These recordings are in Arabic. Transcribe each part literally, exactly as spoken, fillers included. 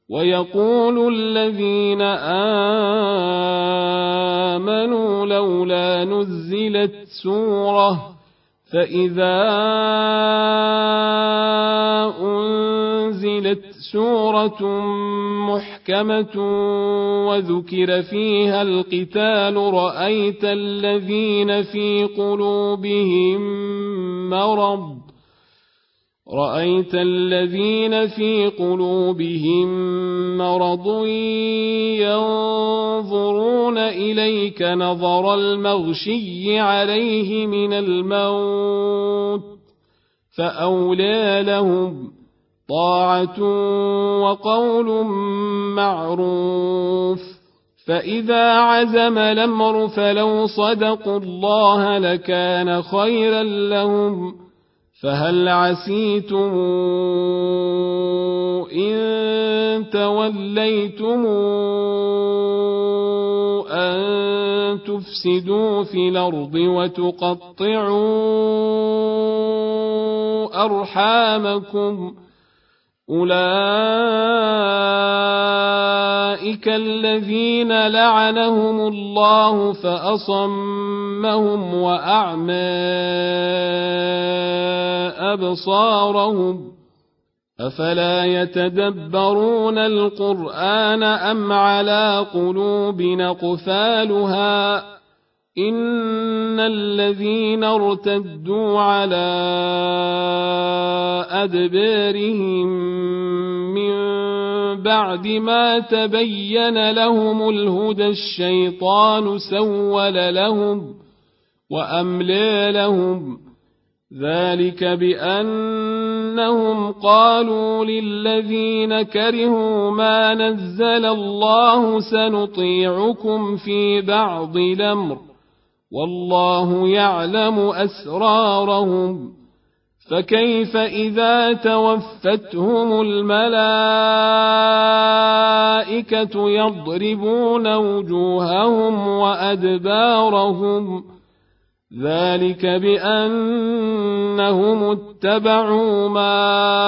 ويقول الذين آمنوا لولا نزلت سورة فإذا أنزلت سورة محكمة وذكر فيها القتال رأيت الذين في قلوبهم مرض رأيت الذين في قلوبهم مرض ينظرون إليك نظر المغشي عليه من الموت فأولى لهم طاعة وقول معروف فإذا عزم الأمر فلو صدقوا الله لكان خيرا لهم فهل عسيتم إن توليتم أن تفسدوا في الأرض وتقطعوا أرحامكم أولئك الذين لعنهم الله فأصمهم وأعمى أبصارهم أفلا يتدبرون القرآن أم على قلوب أقفالها إن الذين ارتدوا على أدبارهم من بعد ما تبين لهم الهدى الشيطان سول لهم وأملى لهم ذلك بأنهم قالوا للذين كرهوا ما نزل الله سنطيعكم في بعض الأمر والله يعلم أسرارهم فكيف إذا توفتهم الملائكة يضربون وجوههم وأدبارهم ذلك بأنهم اتبعوا ما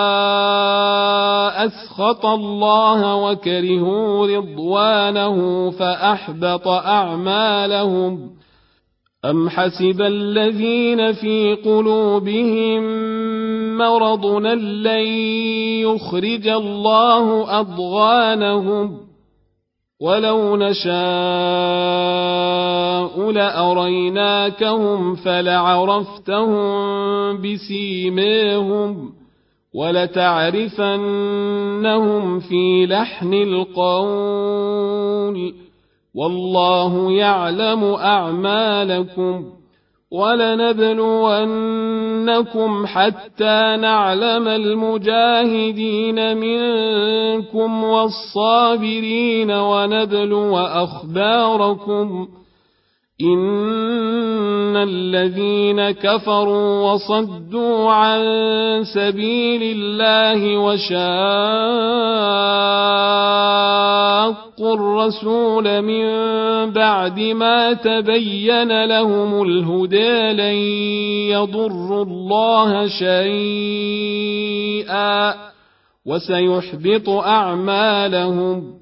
أسخط الله وكرهوا رضوانه فأحبط أعمالهم أم حسب الذين في قلوبهم مرض لن يخرج الله أضغانهم ولو نشاء لأريناكهم فلعرفتهم بسيماهم ولتعرفنهم في لحن القول والله يعلم أعمالكم ولنبلونكم حتى نعلم المجاهدين منكم والصابرين ونبلو أخباركم إن الذين كفروا وصدوا عن سبيل الله وشاقوا الرسول من بعد ما تبين لهم الهدى لن يضروا الله شيئا وسيحبط أعمالهم